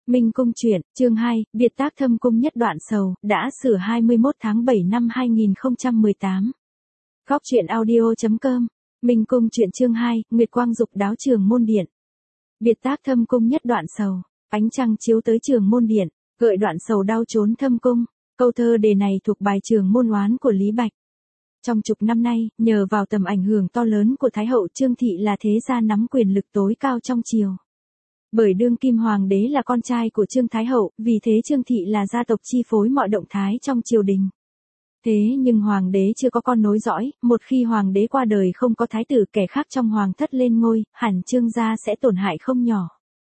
Minh Cung truyện, chương 2, Biệt tác thâm cung nhất đoạn sầu, đã sửa 21 tháng 7 năm 2018. Góc truyện audio.com. Minh Cung truyện chương 2, Nguyệt Quang dục đáo Trường Môn Điện. Biệt tác thâm cung nhất đoạn sầu, ánh trăng chiếu tới Trường Môn Điện, gợi đoạn sầu đau trốn thâm cung. Câu thơ đề này thuộc bài Trường Môn Oán của Lý Bạch. Trong chục năm nay, nhờ vào tầm ảnh hưởng to lớn của Thái hậu Trương Thị là thế gia nắm quyền lực tối cao trong triều. Bởi đương kim hoàng đế là con trai của Trương Thái hậu, vì thế Trương Thị là gia tộc chi phối mọi động thái trong triều đình. Thế nhưng hoàng đế chưa có con nối dõi, một khi hoàng đế qua đời không có thái tử kẻ khác trong hoàng thất lên ngôi, hẳn Trương gia sẽ tổn hại không nhỏ.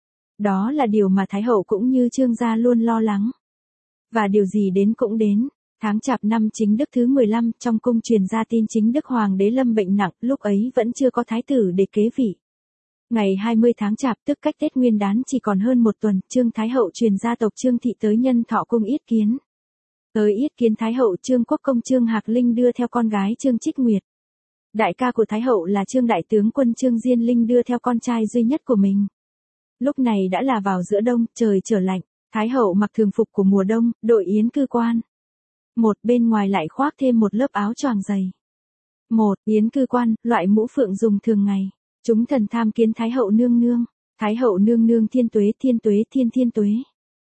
Đó là điều mà Thái hậu cũng như Trương gia luôn lo lắng. Và điều gì đến cũng đến. Tháng Chạp năm Chính Đức thứ 15, trong cung truyền ra tin Chính Đức hoàng đế lâm bệnh nặng, lúc ấy vẫn chưa có thái tử để kế vị. Ngày 20 tháng Chạp tức cách Tết Nguyên Đán chỉ còn hơn một tuần, Trương Thái hậu truyền gia tộc Trương Thị tới Nhân Thọ cung yết kiến. Tới yết kiến Thái hậu Trương Quốc công Trương Hạc Linh đưa theo con gái Trương Trích Nguyệt. Đại ca của Thái hậu là Trương Đại tướng quân Trương Diên Linh đưa theo con trai duy nhất của mình. Lúc này đã là vào giữa đông, trời trở lạnh, Thái hậu mặc thường phục của mùa đông, đội yến cư quan. Một bên ngoài lại khoác thêm một lớp áo choàng dày. Một yến cư quan, loại mũ phượng dùng thường ngày. Chúng thần tham kiến Thái hậu nương nương. Thái hậu nương nương thiên tuế thiên tuế.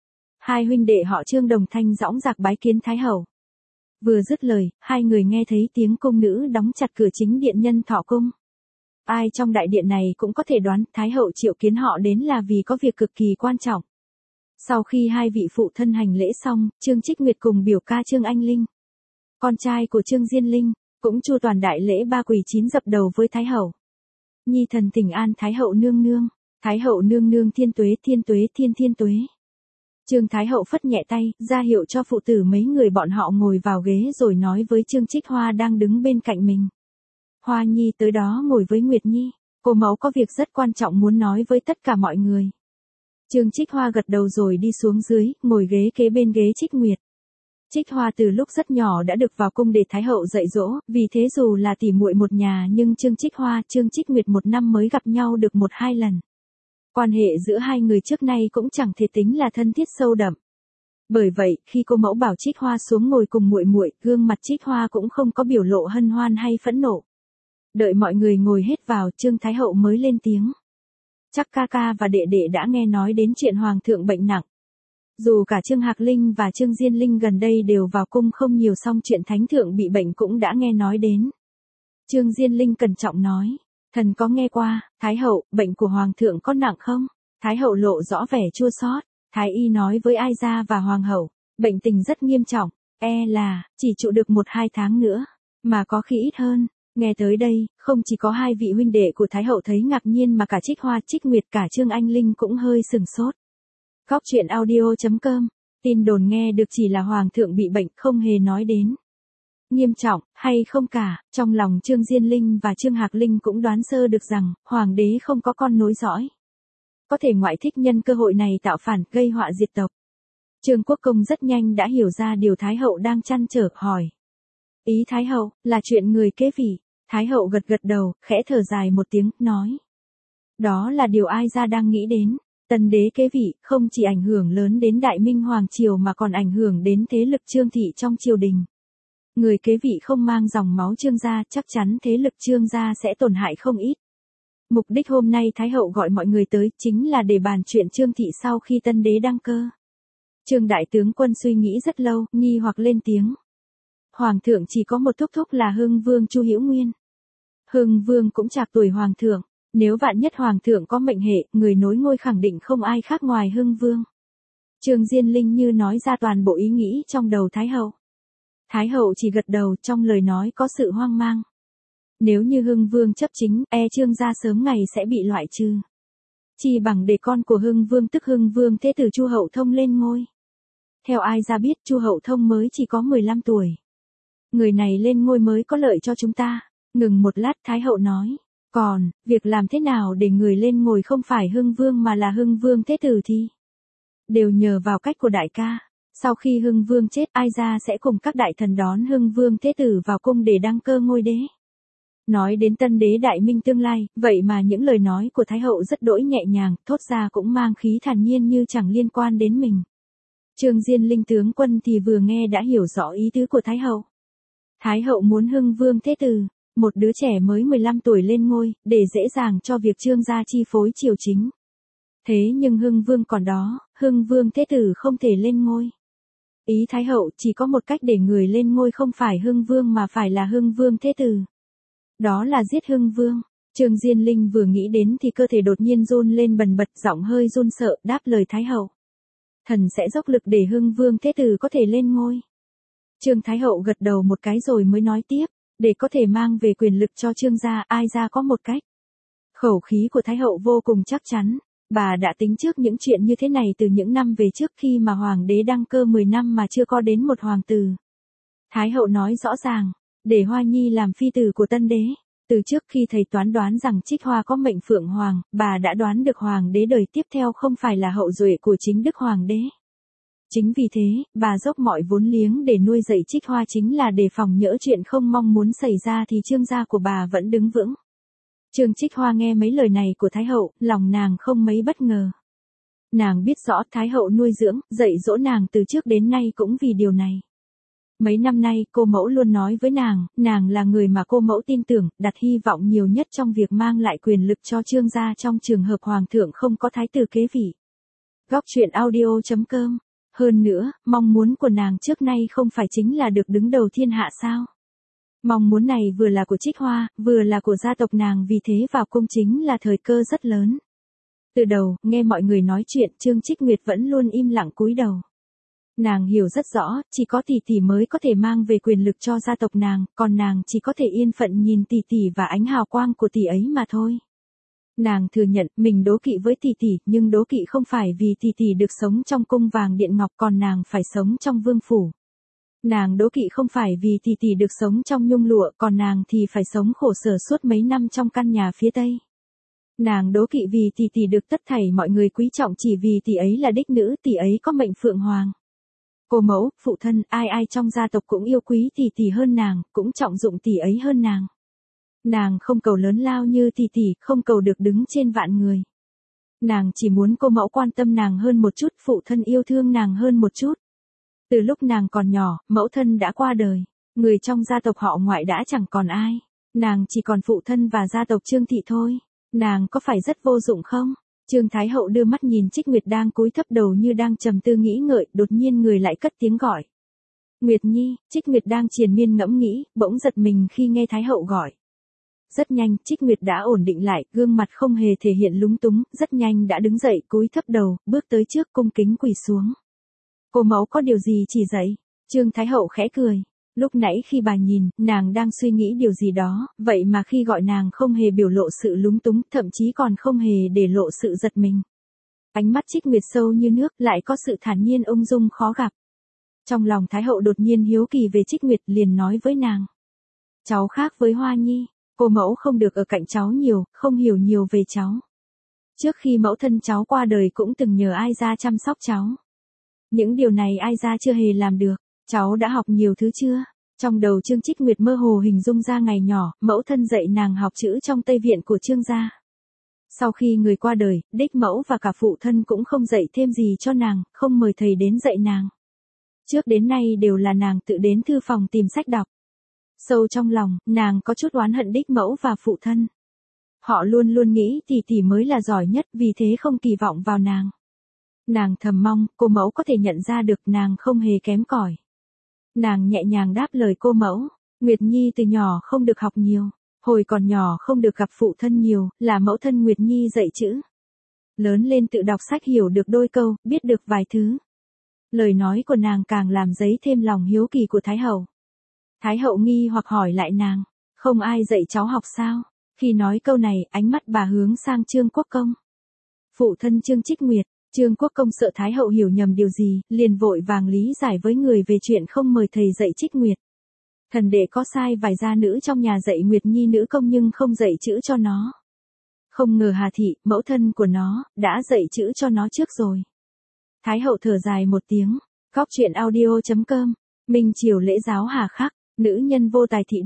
Hai huynh đệ họ Trương đồng thanh dõng dạc bái kiến Thái hậu. Vừa dứt lời, hai người nghe thấy tiếng cung nữ đóng chặt cửa chính điện Nhân Thọ cung. Ai trong đại điện này cũng có thể đoán Thái hậu triệu kiến họ đến là vì có việc cực kỳ quan trọng. Sau khi hai vị phụ thân hành lễ xong, Trương Trích Nguyệt cùng biểu ca Trương Anh Linh, con trai của Trương Diên Linh, cũng chu toàn đại lễ ba quỳ chín dập đầu với Thái hậu. Nhi thần thỉnh an Thái hậu nương nương. Thái hậu nương nương thiên tuế thiên tuế. Trương Thái hậu phất nhẹ tay, ra hiệu cho phụ tử mấy người bọn họ ngồi vào ghế rồi nói với Trương Trích Hoa đang đứng bên cạnh mình. Hoa Nhi tới đó ngồi với Nguyệt Nhi, cô mẫu có việc rất quan trọng muốn nói với tất cả mọi người. Trương Trích Hoa gật đầu rồi đi xuống dưới, ngồi ghế kế bên ghế Trích Nguyệt. Trích Hoa từ lúc rất nhỏ đã được vào cung để Thái hậu dạy dỗ, vì thế dù là tỉ muội một nhà nhưng Trương Trích Hoa, Trương Trích Nguyệt một năm mới gặp nhau được 1-2 lần. Quan hệ giữa hai người trước nay cũng chẳng thể tính là thân thiết sâu đậm. Bởi vậy, khi cô mẫu bảo Trích Hoa xuống ngồi cùng muội muội, gương mặt Trích Hoa cũng không có biểu lộ hân hoan hay phẫn nộ. Đợi mọi người ngồi hết vào, Trương Thái hậu mới lên tiếng. Chắc ca ca và đệ đệ đã nghe nói đến chuyện hoàng thượng bệnh nặng. Dù cả Trương Hạc Linh và Trương Diên Linh gần đây đều vào cung không nhiều, song chuyện thánh thượng bị bệnh cũng đã nghe nói đến. Trương Diên Linh cẩn trọng nói, thần có nghe qua. Thái hậu, bệnh của hoàng thượng có nặng không? Thái hậu lộ rõ vẻ chua xót. Thái y nói với Ai Gia và hoàng hậu, bệnh tình rất nghiêm trọng, là chỉ trụ được 1-2 tháng nữa, mà có khi ít hơn. Nghe tới đây, không chỉ có hai vị huynh đệ của Thái hậu thấy ngạc nhiên mà cả Trích Hoa, Trích Nguyệt, cả Trương Anh Linh cũng hơi sừng sốt. Góc truyện audio.com. Tin đồn nghe được chỉ là hoàng thượng bị bệnh, không hề nói đến nghiêm trọng hay không cả. Trong lòng Trương Diên Linh và Trương Hạc Linh cũng đoán sơ được rằng hoàng đế không có con nối dõi, có thể ngoại thích nhân cơ hội này tạo phản, gây họa diệt tộc. Trương Quốc công rất nhanh đã hiểu ra điều Thái hậu đang trăn trở, hỏi. Ý Thái hậu là chuyện người kế vị. Thái hậu gật gật đầu, khẽ thở dài một tiếng, nói. Đó là điều Ai Gia đang nghĩ đến. Tân đế kế vị không chỉ ảnh hưởng lớn đến Đại Minh Hoàng Triều mà còn ảnh hưởng đến thế lực Trương Thị trong triều đình. Người kế vị không mang dòng máu Trương gia, chắc chắn thế lực Trương gia sẽ tổn hại không ít. Mục đích hôm nay Thái hậu gọi mọi người tới chính là để bàn chuyện Trương Thị sau khi tân đế đăng cơ. Trương Đại tướng quân suy nghĩ rất lâu, nghi hoặc lên tiếng. Hoàng thượng chỉ có một thúc thúc là Hưng Vương Chu Hữu Nguyên. Hưng Vương cũng trạc tuổi hoàng thượng. Nếu vạn nhất hoàng thượng có mệnh hệ, người nối ngôi khẳng định không ai khác ngoài Hưng Vương. Trương Diên Linh như nói ra toàn bộ ý nghĩ trong đầu Thái hậu. Thái hậu chỉ gật đầu, trong lời nói có sự hoang mang. Nếu như Hưng Vương chấp chính, Trương gia sớm ngày sẽ bị loại trừ. Chỉ bằng để con của Hưng Vương tức Hưng Vương thế tử Chu Hậu Thông lên ngôi. Theo Ai Gia biết, Chu Hậu Thông mới chỉ có 15 tuổi. Người này lên ngôi mới có lợi cho chúng ta. Ngừng một lát, Thái hậu nói. Còn, việc làm thế nào để người lên ngôi không phải Hưng Vương mà là Hưng Vương thế tử thì đều nhờ vào cách của đại ca. Sau khi Hưng Vương chết, Ai Gia sẽ cùng các đại thần đón Hưng Vương thế tử vào cung để đăng cơ ngôi đế. Nói đến tân đế đại minh tương lai, vậy mà những lời nói của Thái hậu rất đỗi nhẹ nhàng, thốt ra cũng mang khí thản nhiên như chẳng liên quan đến mình. Trương Diên Linh tướng quân thì vừa nghe đã hiểu rõ ý tứ của Thái hậu. Thái hậu muốn Hưng Vương Thế Tử, một đứa trẻ mới 15 tuổi lên ngôi, để dễ dàng cho việc Trương gia chi phối triều chính. Thế nhưng Hưng Vương còn đó, Hưng Vương Thế Tử không thể lên ngôi. Ý Thái hậu chỉ có một cách để người lên ngôi không phải Hưng Vương mà phải là Hưng Vương Thế Tử. Đó là giết Hưng Vương. Trương Diên Linh vừa nghĩ đến thì cơ thể đột nhiên run lên bần bật, giọng hơi run sợ, đáp lời Thái hậu. Thần sẽ dốc lực để Hưng Vương Thế Tử có thể lên ngôi. Trương Thái hậu gật đầu một cái rồi mới nói tiếp, để có thể mang về quyền lực cho Trương gia, ai ra có một cách. Khẩu khí của Thái hậu vô cùng chắc chắn, bà đã tính trước những chuyện như thế này từ những năm về trước khi mà hoàng đế đăng cơ 10 năm mà chưa có đến một hoàng tử. Thái hậu nói rõ ràng, để Hoa Nhi làm phi tử của tân đế. Từ trước khi thầy toán đoán rằng Trích Hoa có mệnh phượng hoàng, bà đã đoán được hoàng đế đời tiếp theo không phải là hậu duệ của chính đức hoàng đế. Chính vì thế, bà dốc mọi vốn liếng để nuôi dạy Trích Hoa chính là để phòng nhỡ chuyện không mong muốn xảy ra thì Trương gia của bà vẫn đứng vững. Trương Trích Hoa nghe mấy lời này của Thái hậu, lòng nàng không mấy bất ngờ. Nàng biết rõ Thái hậu nuôi dưỡng, dạy dỗ nàng từ trước đến nay cũng vì điều này. Mấy năm nay cô mẫu luôn nói với nàng là người mà cô mẫu tin tưởng, đặt hy vọng nhiều nhất trong việc mang lại quyền lực cho Trương gia trong trường hợp hoàng thượng không có thái tử kế vị. Góc truyện audio.com. Hơn nữa, mong muốn của nàng trước nay không phải chính là được đứng đầu thiên hạ sao? Mong muốn này vừa là của Trích Hoa, vừa là của gia tộc nàng, vì thế vào cung chính là thời cơ rất lớn. Từ đầu, nghe mọi người nói chuyện, Trương Trích Nguyệt vẫn luôn im lặng cúi đầu. Nàng hiểu rất rõ, chỉ có tỷ tỷ mới có thể mang về quyền lực cho gia tộc nàng, còn nàng chỉ có thể yên phận nhìn tỷ tỷ và ánh hào quang của tỷ ấy mà thôi. Nàng thừa nhận mình đố kỵ với tỷ tỷ, nhưng đố kỵ không phải vì tỷ tỷ được sống trong cung vàng điện ngọc còn nàng phải sống trong vương phủ. Nàng đố kỵ không phải vì tỷ tỷ được sống trong nhung lụa còn nàng thì phải sống khổ sở suốt mấy năm trong căn nhà phía Tây. Nàng đố kỵ vì tỷ tỷ được tất thảy mọi người quý trọng chỉ vì tỷ ấy là đích nữ, tỷ ấy có mệnh phượng hoàng. Cô mẫu, phụ thân, ai trong gia tộc cũng yêu quý tỷ tỷ hơn nàng, cũng trọng dụng tỷ ấy hơn nàng. Nàng không cầu lớn lao như tỷ tỷ, không cầu được đứng trên vạn người. Nàng chỉ muốn cô mẫu quan tâm nàng hơn một chút, phụ thân yêu thương nàng hơn một chút. Từ lúc nàng còn nhỏ, mẫu thân đã qua đời. Người trong gia tộc họ Ngoại đã chẳng còn ai. Nàng chỉ còn phụ thân và gia tộc Trương thị thôi. Nàng có phải rất vô dụng không? Trương Thái hậu đưa mắt nhìn Trích Nguyệt đang cúi thấp đầu như đang trầm tư nghĩ ngợi, đột nhiên người lại cất tiếng gọi. Nguyệt Nhi. Trích Nguyệt đang triền miên ngẫm nghĩ, bỗng giật mình khi nghe Thái hậu gọi. Rất nhanh, Trích Nguyệt đã ổn định lại, gương mặt không hề thể hiện lúng túng, rất nhanh đã đứng dậy, cúi thấp đầu, bước tới trước cung kính quỳ xuống. Cô mẫu có điều gì chỉ dạy? Trương Thái hậu khẽ cười. Lúc nãy khi bà nhìn, nàng đang suy nghĩ điều gì đó, vậy mà khi gọi nàng không hề biểu lộ sự lúng túng, thậm chí còn không hề để lộ sự giật mình. Ánh mắt Trích Nguyệt sâu như nước, lại có sự thản nhiên ung dung khó gặp. Trong lòng Thái hậu đột nhiên hiếu kỳ về Trích Nguyệt, liền nói với nàng. Cháu khác với Hoa Nhi, cô mẫu không được ở cạnh cháu nhiều, không hiểu nhiều về cháu. Trước khi mẫu thân cháu qua đời cũng từng nhờ ai ra chăm sóc cháu. Những điều này ai ra chưa hề làm được. Cháu đã học nhiều thứ chưa? Trong đầu Trương Trích Nguyệt mơ hồ hình dung ra ngày nhỏ, mẫu thân dạy nàng học chữ trong Tây Viện của Trương gia. Sau khi người qua đời, đích mẫu và cả phụ thân cũng không dạy thêm gì cho nàng, không mời thầy đến dạy nàng. Trước đến nay đều là nàng tự đến thư phòng tìm sách đọc. Sâu trong lòng, nàng có chút oán hận đích mẫu và phụ thân. Họ luôn luôn nghĩ tỷ tỷ mới là giỏi nhất, vì thế không kỳ vọng vào nàng. Nàng thầm mong, cô mẫu có thể nhận ra được nàng không hề kém cỏi. Nàng nhẹ nhàng đáp lời cô mẫu, Nguyệt Nhi từ nhỏ không được học nhiều, hồi còn nhỏ không được gặp phụ thân nhiều, là mẫu thân Nguyệt Nhi dạy chữ. Lớn lên tự đọc sách hiểu được đôi câu, biết được vài thứ. Lời nói của nàng càng làm dấy thêm lòng hiếu kỳ của Thái hậu. Thái hậu nghi hoặc hỏi lại nàng, không ai dạy cháu học sao? Khi nói câu này, ánh mắt bà hướng sang Trương Quốc Công. Phụ thân Trương Trích Nguyệt. Trương Quốc Công sợ Thái hậu hiểu nhầm điều gì, liền vội vàng lý giải với người về chuyện không mời thầy dạy Trích Nguyệt. Thần đệ có sai vài gia nữ trong nhà dạy Nguyệt Nhi nữ công nhưng không dạy chữ cho nó. Không ngờ Hà thị, mẫu thân của nó, đã dạy chữ cho nó trước rồi. Thái hậu thở dài một tiếng. Góc truyện audio.com. Minh triều lễ giáo hà khắc, nữ nhân vô tài thị đức.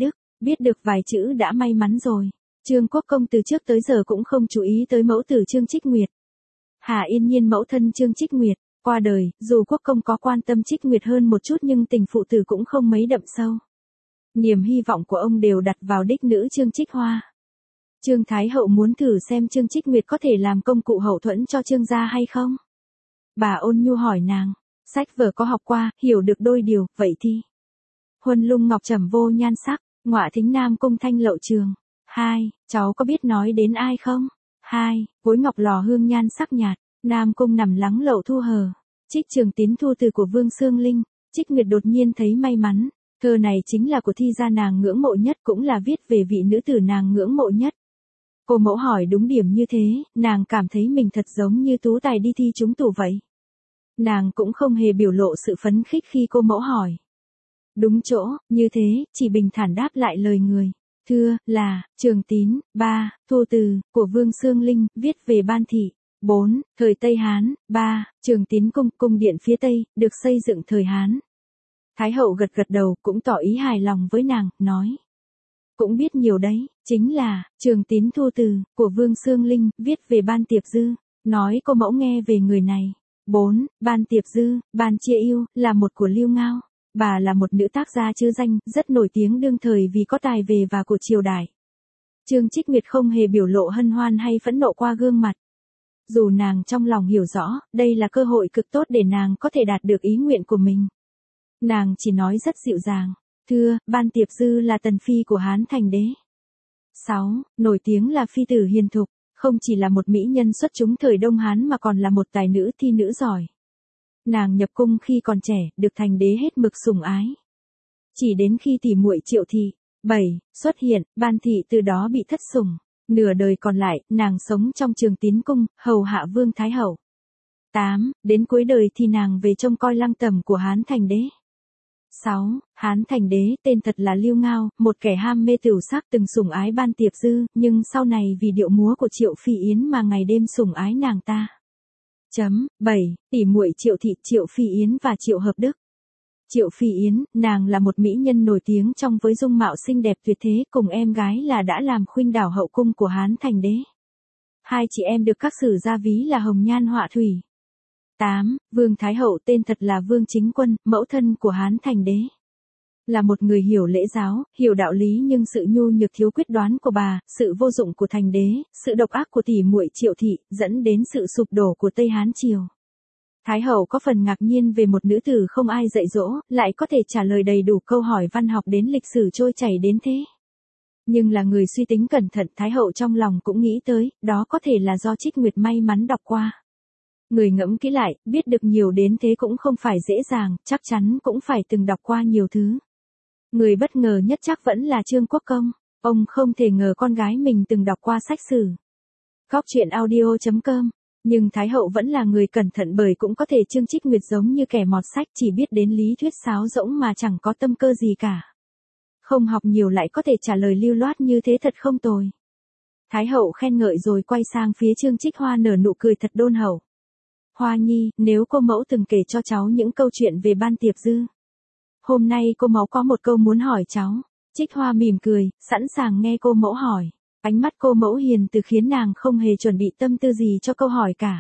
Biết được vài chữ đã may mắn rồi. Trương Quốc Công từ trước tới giờ cũng không chú ý tới mẫu tử Trương Trích Nguyệt. Hà Yên Nhiên mẫu thân Trương Trích Nguyệt, qua đời, dù Quốc Công có quan tâm Trích Nguyệt hơn một chút nhưng tình phụ tử cũng không mấy đậm sâu. Niềm hy vọng của ông đều đặt vào đích nữ Trương Trích Hoa. Trương Thái Hậu muốn thử xem Trương Trích Nguyệt có thể làm công cụ hậu thuẫn cho Trương gia hay không? Bà ôn nhu hỏi nàng, sách vở có học qua, hiểu được đôi điều, vậy thì. Huân Lung Ngọc trầm vô nhan sắc, ngọa thính Nam Cung Thanh Lậu Trường. 2. Cháu có biết nói đến ai không? 2. Gối ngọc lò hương nhan sắc nhạt, Nam Cung nằm lắng Lậu Thu hờ. Trích Trường Tín thu từ của Vương Xương Linh. Trích Nguyệt đột nhiên thấy may mắn. Thơ này chính là của thi gia nàng ngưỡng mộ nhất, cũng là viết về vị nữ tử nàng ngưỡng mộ nhất. Cô mẫu hỏi đúng điểm như thế, nàng cảm thấy mình thật giống như tú tài đi thi trúng tủ vậy. Nàng cũng không hề biểu lộ sự phấn khích khi cô mẫu hỏi. Đúng chỗ, như thế, chỉ bình thản đáp lại lời người. Thưa, là, Trường Tín. 3. Thu từ, của Vương Xương Linh, viết về Ban Thị. 4. Thời Tây Hán. 3. Trường Tín Cung, cung điện phía Tây, được xây dựng thời Hán. Thái hậu gật gật đầu, cũng tỏ ý hài lòng với nàng, nói. Cũng biết nhiều đấy, chính là, Trường Tín thu từ, của Vương Xương Linh, viết về Ban Tiệp Dư, nói cô mẫu nghe về người này. 4. Ban Tiệp Dư, Ban Chia Yêu, là một của Lưu Ngao. Bà là một nữ tác gia chữ danh, rất nổi tiếng đương thời vì có tài về và của triều đại. Trương Trích Nguyệt không hề biểu lộ hân hoan hay phẫn nộ qua gương mặt. Dù nàng trong lòng hiểu rõ, đây là cơ hội cực tốt để nàng có thể đạt được ý nguyện của mình. Nàng chỉ nói rất dịu dàng. Thưa, Ban Tiệp Dư là tần phi của Hán Thành Đế. 6. Nổi tiếng là phi tử hiền thục, không chỉ là một mỹ nhân xuất chúng thời Đông Hán mà còn là một tài nữ thi nữ giỏi. Nàng nhập cung khi còn trẻ, được thành đế hết mực sủng ái. Chỉ đến khi tỷ muội Triệu Thị 7 xuất hiện, Ban Thị từ đó bị thất sủng. Nửa đời còn lại, nàng sống trong Trường Tín Cung, hầu hạ Vương Thái Hậu. 8. Đến cuối đời thì nàng về trông coi lăng tẩm của Hán Thành Đế. 6. Hán Thành Đế, tên thật là Lưu Ngao, một kẻ ham mê tửu sắc từng sủng ái Ban Tiệp Dư, nhưng sau này vì điệu múa của Triệu Phi Yến mà ngày đêm sủng ái nàng ta. 7. Tỷ muội Triệu Thị, Triệu Phi Yến và Triệu Hợp Đức. Triệu Phi Yến, nàng là một mỹ nhân nổi tiếng trong với dung mạo xinh đẹp tuyệt thế, cùng em gái là đã làm khuynh đảo hậu cung của Hán Thành Đế. Hai chị em được các sử gia ví là hồng nhan họa thủy. 8. Vương Thái Hậu, tên thật là Vương Chính Quân, mẫu thân của Hán Thành Đế. Là một người hiểu lễ giáo, hiểu đạo lý, nhưng sự nhu nhược thiếu quyết đoán của bà, sự vô dụng của Thành Đế, sự độc ác của tỷ muội Triệu Thị, dẫn đến sự sụp đổ của Tây Hán Triều. Thái Hậu có phần ngạc nhiên về một nữ tử không ai dạy dỗ, lại có thể trả lời đầy đủ câu hỏi văn học đến lịch sử trôi chảy đến thế. Nhưng là người suy tính cẩn thận, Thái Hậu trong lòng cũng nghĩ tới, đó có thể là do Trích Nguyệt may mắn đọc qua. Người ngẫm kỹ lại, biết được nhiều đến thế cũng không phải dễ dàng, chắc chắn cũng phải từng đọc qua nhiều thứ. Người bất ngờ nhất chắc vẫn là Trương Quốc Công. Ông không thể ngờ con gái mình từng đọc qua sách sử. Góc truyện audio.com. Nhưng Thái Hậu vẫn là người cẩn thận, bởi cũng có thể Trương Trích Nguyệt giống như kẻ mọt sách, chỉ biết đến lý thuyết sáo rỗng mà chẳng có tâm cơ gì cả. Không học nhiều lại có thể trả lời lưu loát như thế thật không tồi. Thái Hậu khen ngợi rồi quay sang phía Trương Trích Hoa nở nụ cười thật đôn hậu. Hoa nhi, nếu cô mẫu từng kể cho cháu những câu chuyện về Ban Tiệp Dư. Hôm nay cô mẫu có một câu muốn hỏi cháu. Trích Hoa mỉm cười, sẵn sàng nghe cô mẫu hỏi. Ánh mắt cô mẫu hiền từ khiến nàng không hề chuẩn bị tâm tư gì cho câu hỏi cả.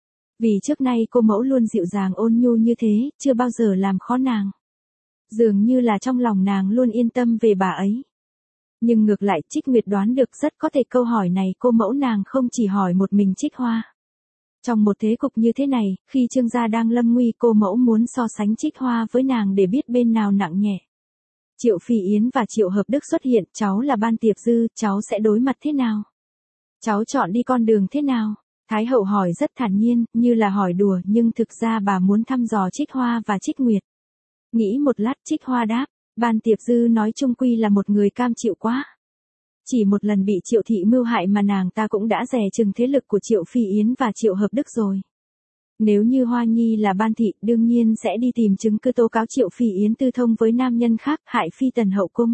Vì trước nay cô mẫu luôn dịu dàng ôn nhu như thế, chưa bao giờ làm khó nàng. Dường như là trong lòng nàng luôn yên tâm về bà ấy. Nhưng ngược lại Trích Nguyệt đoán được rất có thể câu hỏi này cô mẫu nàng không chỉ hỏi một mình Trích Hoa. Trong một thế cục như thế này, khi Trương gia đang lâm nguy, cô mẫu muốn so sánh Trích Hoa với nàng để biết bên nào nặng nhẹ. Triệu Phi Yến và Triệu Hợp Đức xuất hiện, cháu là Ban Tiệp Dư, cháu sẽ đối mặt thế nào? Cháu chọn đi con đường thế nào? Thái Hậu hỏi rất thản nhiên, như là hỏi đùa, nhưng thực ra bà muốn thăm dò Trích Hoa và Trích Nguyệt. Nghĩ một lát Trích Hoa đáp, Ban Tiệp Dư nói chung quy là một người cam chịu quá. Chỉ một lần bị Triệu Thị mưu hại mà nàng ta cũng đã dè chừng thế lực của Triệu Phi Yến và Triệu Hợp Đức rồi. Nếu như Hoa Nhi là Ban Thị, đương nhiên sẽ đi tìm chứng cứ tố cáo Triệu Phi Yến tư thông với nam nhân khác, hại Phi Tần hậu cung.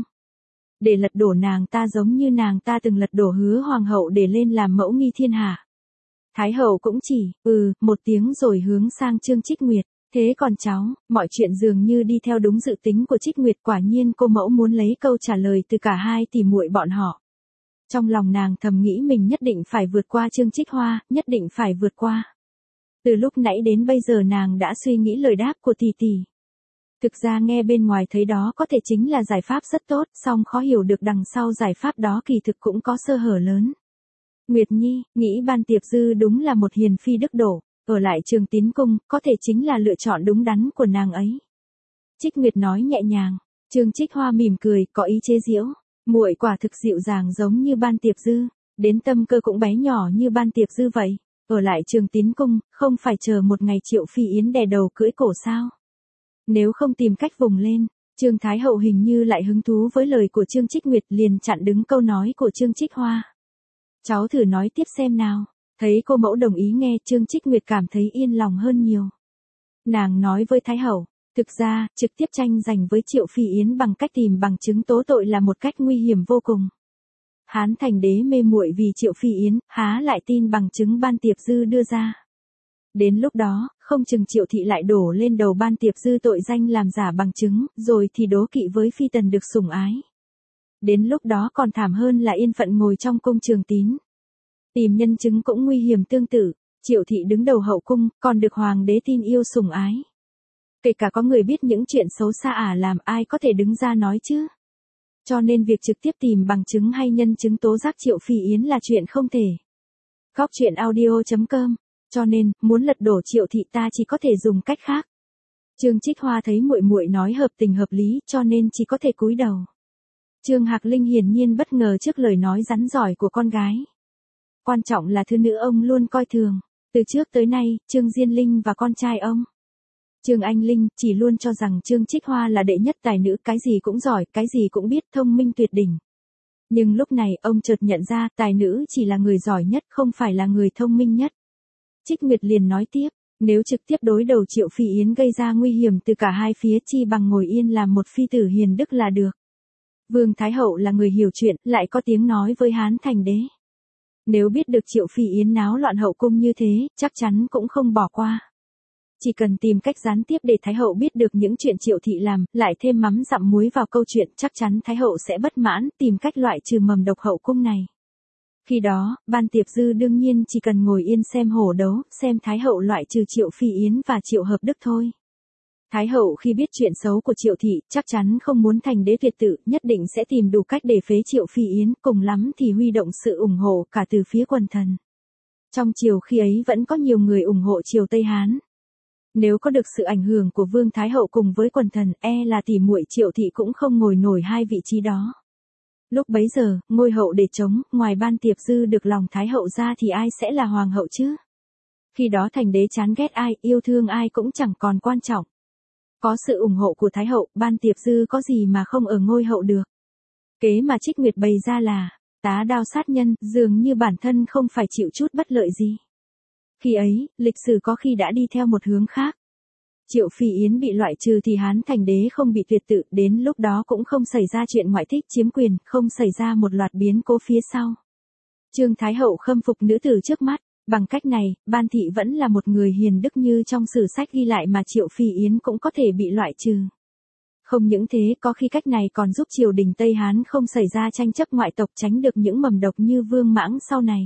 Để lật đổ nàng ta giống như nàng ta từng lật đổ Hứa Hoàng hậu để lên làm mẫu nghi thiên hạ. Thái Hậu cũng chỉ, một tiếng rồi hướng sang Trương Trích Nguyệt. Thế còn cháu, mọi chuyện dường như đi theo đúng dự tính của Trích Nguyệt, quả nhiên cô mẫu muốn lấy câu trả lời từ cả hai tỷ muội bọn họ. Trong lòng nàng thầm nghĩ mình nhất định phải vượt qua Trương Trích Hoa, nhất định phải vượt qua. Từ lúc nãy đến bây giờ nàng đã suy nghĩ lời đáp của tỷ tỷ. Thực ra nghe bên ngoài thấy đó có thể chính là giải pháp rất tốt, song khó hiểu được đằng sau giải pháp đó kỳ thực cũng có sơ hở lớn. Nguyệt Nhi, nghĩ Ban Tiệp Dư đúng là một hiền phi đức độ, ở lại Trường Tín Cung, có thể chính là lựa chọn đúng đắn của nàng ấy. Trích Nguyệt nói nhẹ nhàng, Trương Trích Hoa mỉm cười, có ý chế giễu, muội quả thực dịu dàng giống như Ban Tiệp Dư, đến tâm cơ cũng bé nhỏ như Ban Tiệp Dư vậy, ở lại Trường Tín Cung, không phải chờ một ngày Triệu Phi Yến đè đầu cưỡi cổ sao? Nếu không tìm cách vùng lên, Trương Thái Hậu hình như lại hứng thú với lời của Trương Trích Nguyệt, liền chặn đứng câu nói của Trương Trích Hoa. Cháu thử nói tiếp xem nào. Thấy cô mẫu đồng ý nghe, Trương Trích Nguyệt cảm thấy yên lòng hơn nhiều. Nàng nói với Thái Hậu, thực ra, trực tiếp tranh giành với Triệu Phi Yến bằng cách tìm bằng chứng tố tội là một cách nguy hiểm vô cùng. Hán Thành Đế mê muội vì Triệu Phi Yến, há lại tin bằng chứng Ban Tiệp Dư đưa ra. Đến lúc đó, không chừng Triệu Thị lại đổ lên đầu Ban Tiệp Dư tội danh làm giả bằng chứng, rồi thì đố kỵ với phi tần được sủng ái. Đến lúc đó còn thảm hơn là yên phận ngồi trong cung Trường Tín. Tìm nhân chứng cũng nguy hiểm tương tự, Triệu Thị đứng đầu hậu cung, còn được hoàng đế tin yêu sủng ái. Kể cả có người biết những chuyện xấu xa làm, ai có thể đứng ra nói chứ? Cho nên việc trực tiếp tìm bằng chứng hay nhân chứng tố giác Triệu Phi Yến là chuyện không thể. Góc truyện audio.com. Cho nên, muốn lật đổ Triệu Thị ta chỉ có thể dùng cách khác. Trương Trích Hoa thấy muội muội nói hợp tình hợp lý, cho nên chỉ có thể cúi đầu. Trương Hạc Linh hiển nhiên bất ngờ trước lời nói rắn giỏi của con gái. Quan trọng là thứ nữ ông luôn coi thường. Từ trước tới nay, Trương Diên Linh và con trai ông, Trương Anh Linh, chỉ luôn cho rằng Trương Trích Hoa là đệ nhất tài nữ, cái gì cũng giỏi, cái gì cũng biết, thông minh tuyệt đỉnh. Nhưng lúc này, ông chợt nhận ra, tài nữ chỉ là người giỏi nhất, không phải là người thông minh nhất. Trích Nguyệt liền nói tiếp, nếu trực tiếp đối đầu Triệu Phi Yến gây ra nguy hiểm từ cả hai phía, chi bằng ngồi yên làm một phi tử hiền đức là được. Vương Thái Hậu là người hiểu chuyện, lại có tiếng nói với Hán Thành Đế. Nếu biết được Triệu Phi Yến náo loạn hậu cung như thế, chắc chắn cũng không bỏ qua. Chỉ cần tìm cách gián tiếp để Thái Hậu biết được những chuyện Triệu Thị làm, lại thêm mắm dặm muối vào câu chuyện, chắc chắn Thái Hậu sẽ bất mãn, tìm cách loại trừ mầm độc hậu cung này. Khi đó, Ban Tiệp Dư đương nhiên chỉ cần ngồi yên xem hổ đấu, xem Thái Hậu loại trừ Triệu Phi Yến và Triệu Hợp Đức thôi. Thái Hậu khi biết chuyện xấu của Triệu Thị, chắc chắn không muốn thành đế tuyệt tự, nhất định sẽ tìm đủ cách để phế Triệu Phi Yến, cùng lắm thì huy động sự ủng hộ cả từ phía quần thần. Trong triều khi ấy vẫn có nhiều người ủng hộ triều Tây Hán. Nếu có được sự ảnh hưởng của Vương Thái Hậu cùng với quần thần, là tỷ muội Triệu Thị cũng không ngồi nổi hai vị trí đó. Lúc bấy giờ, ngôi hậu để trống, ngoài Ban Tiệp Dư được lòng Thái Hậu ra thì ai sẽ là hoàng hậu chứ? Khi đó thành đế chán ghét ai, yêu thương ai cũng chẳng còn quan trọng. Có sự ủng hộ của Thái Hậu, Ban Tiệp Dư có gì mà không ở ngôi hậu được. Kế mà Trích Nguyệt bày ra là, tá đao sát nhân, dường như bản thân không phải chịu chút bất lợi gì. Khi ấy, lịch sử có khi đã đi theo một hướng khác. Triệu Phi Yến bị loại trừ thì Hán Thành Đế không bị tuyệt tự, đến lúc đó cũng không xảy ra chuyện ngoại thích chiếm quyền, không xảy ra một loạt biến cố phía sau. Trương Thái Hậu khâm phục nữ tử trước mắt, bằng cách này, Ban Thị vẫn là một người hiền đức như trong sử sách ghi lại mà Triệu Phi Yến cũng có thể bị loại trừ. Không những thế, có khi cách này còn giúp triều đình Tây Hán không xảy ra tranh chấp ngoại tộc, tránh được những mầm độc như Vương Mãng sau này.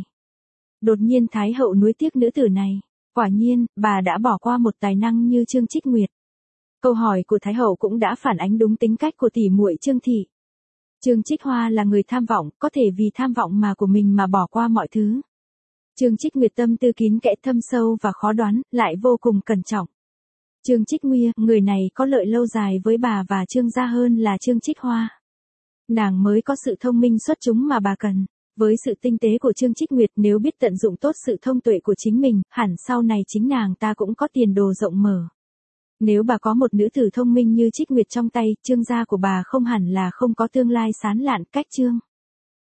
Đột nhiên Thái Hậu nuối tiếc nữ tử này. Quả nhiên, bà đã bỏ qua một tài năng như Trương Trích Nguyệt. Câu hỏi của Thái Hậu cũng đã phản ánh đúng tính cách của tỷ muội Trương Thị. Trương Trích Hoa là người tham vọng, có thể vì tham vọng của mình mà bỏ qua mọi thứ. Trương Trích Nguyệt tâm tư kín kẽ, thâm sâu và khó đoán, lại vô cùng cẩn trọng. Trương Trích Nguyệt, người này có lợi lâu dài với bà và Trương gia hơn là Trương Trích Hoa. Nàng mới có sự thông minh xuất chúng mà bà cần. Với sự tinh tế của Trương Trích Nguyệt, nếu biết tận dụng tốt sự thông tuệ của chính mình, hẳn sau này chính nàng ta cũng có tiền đồ rộng mở. Nếu bà có một nữ tử thông minh như Trích Nguyệt trong tay, Trương gia của bà không hẳn là không có tương lai sáng lạn. Cách Trương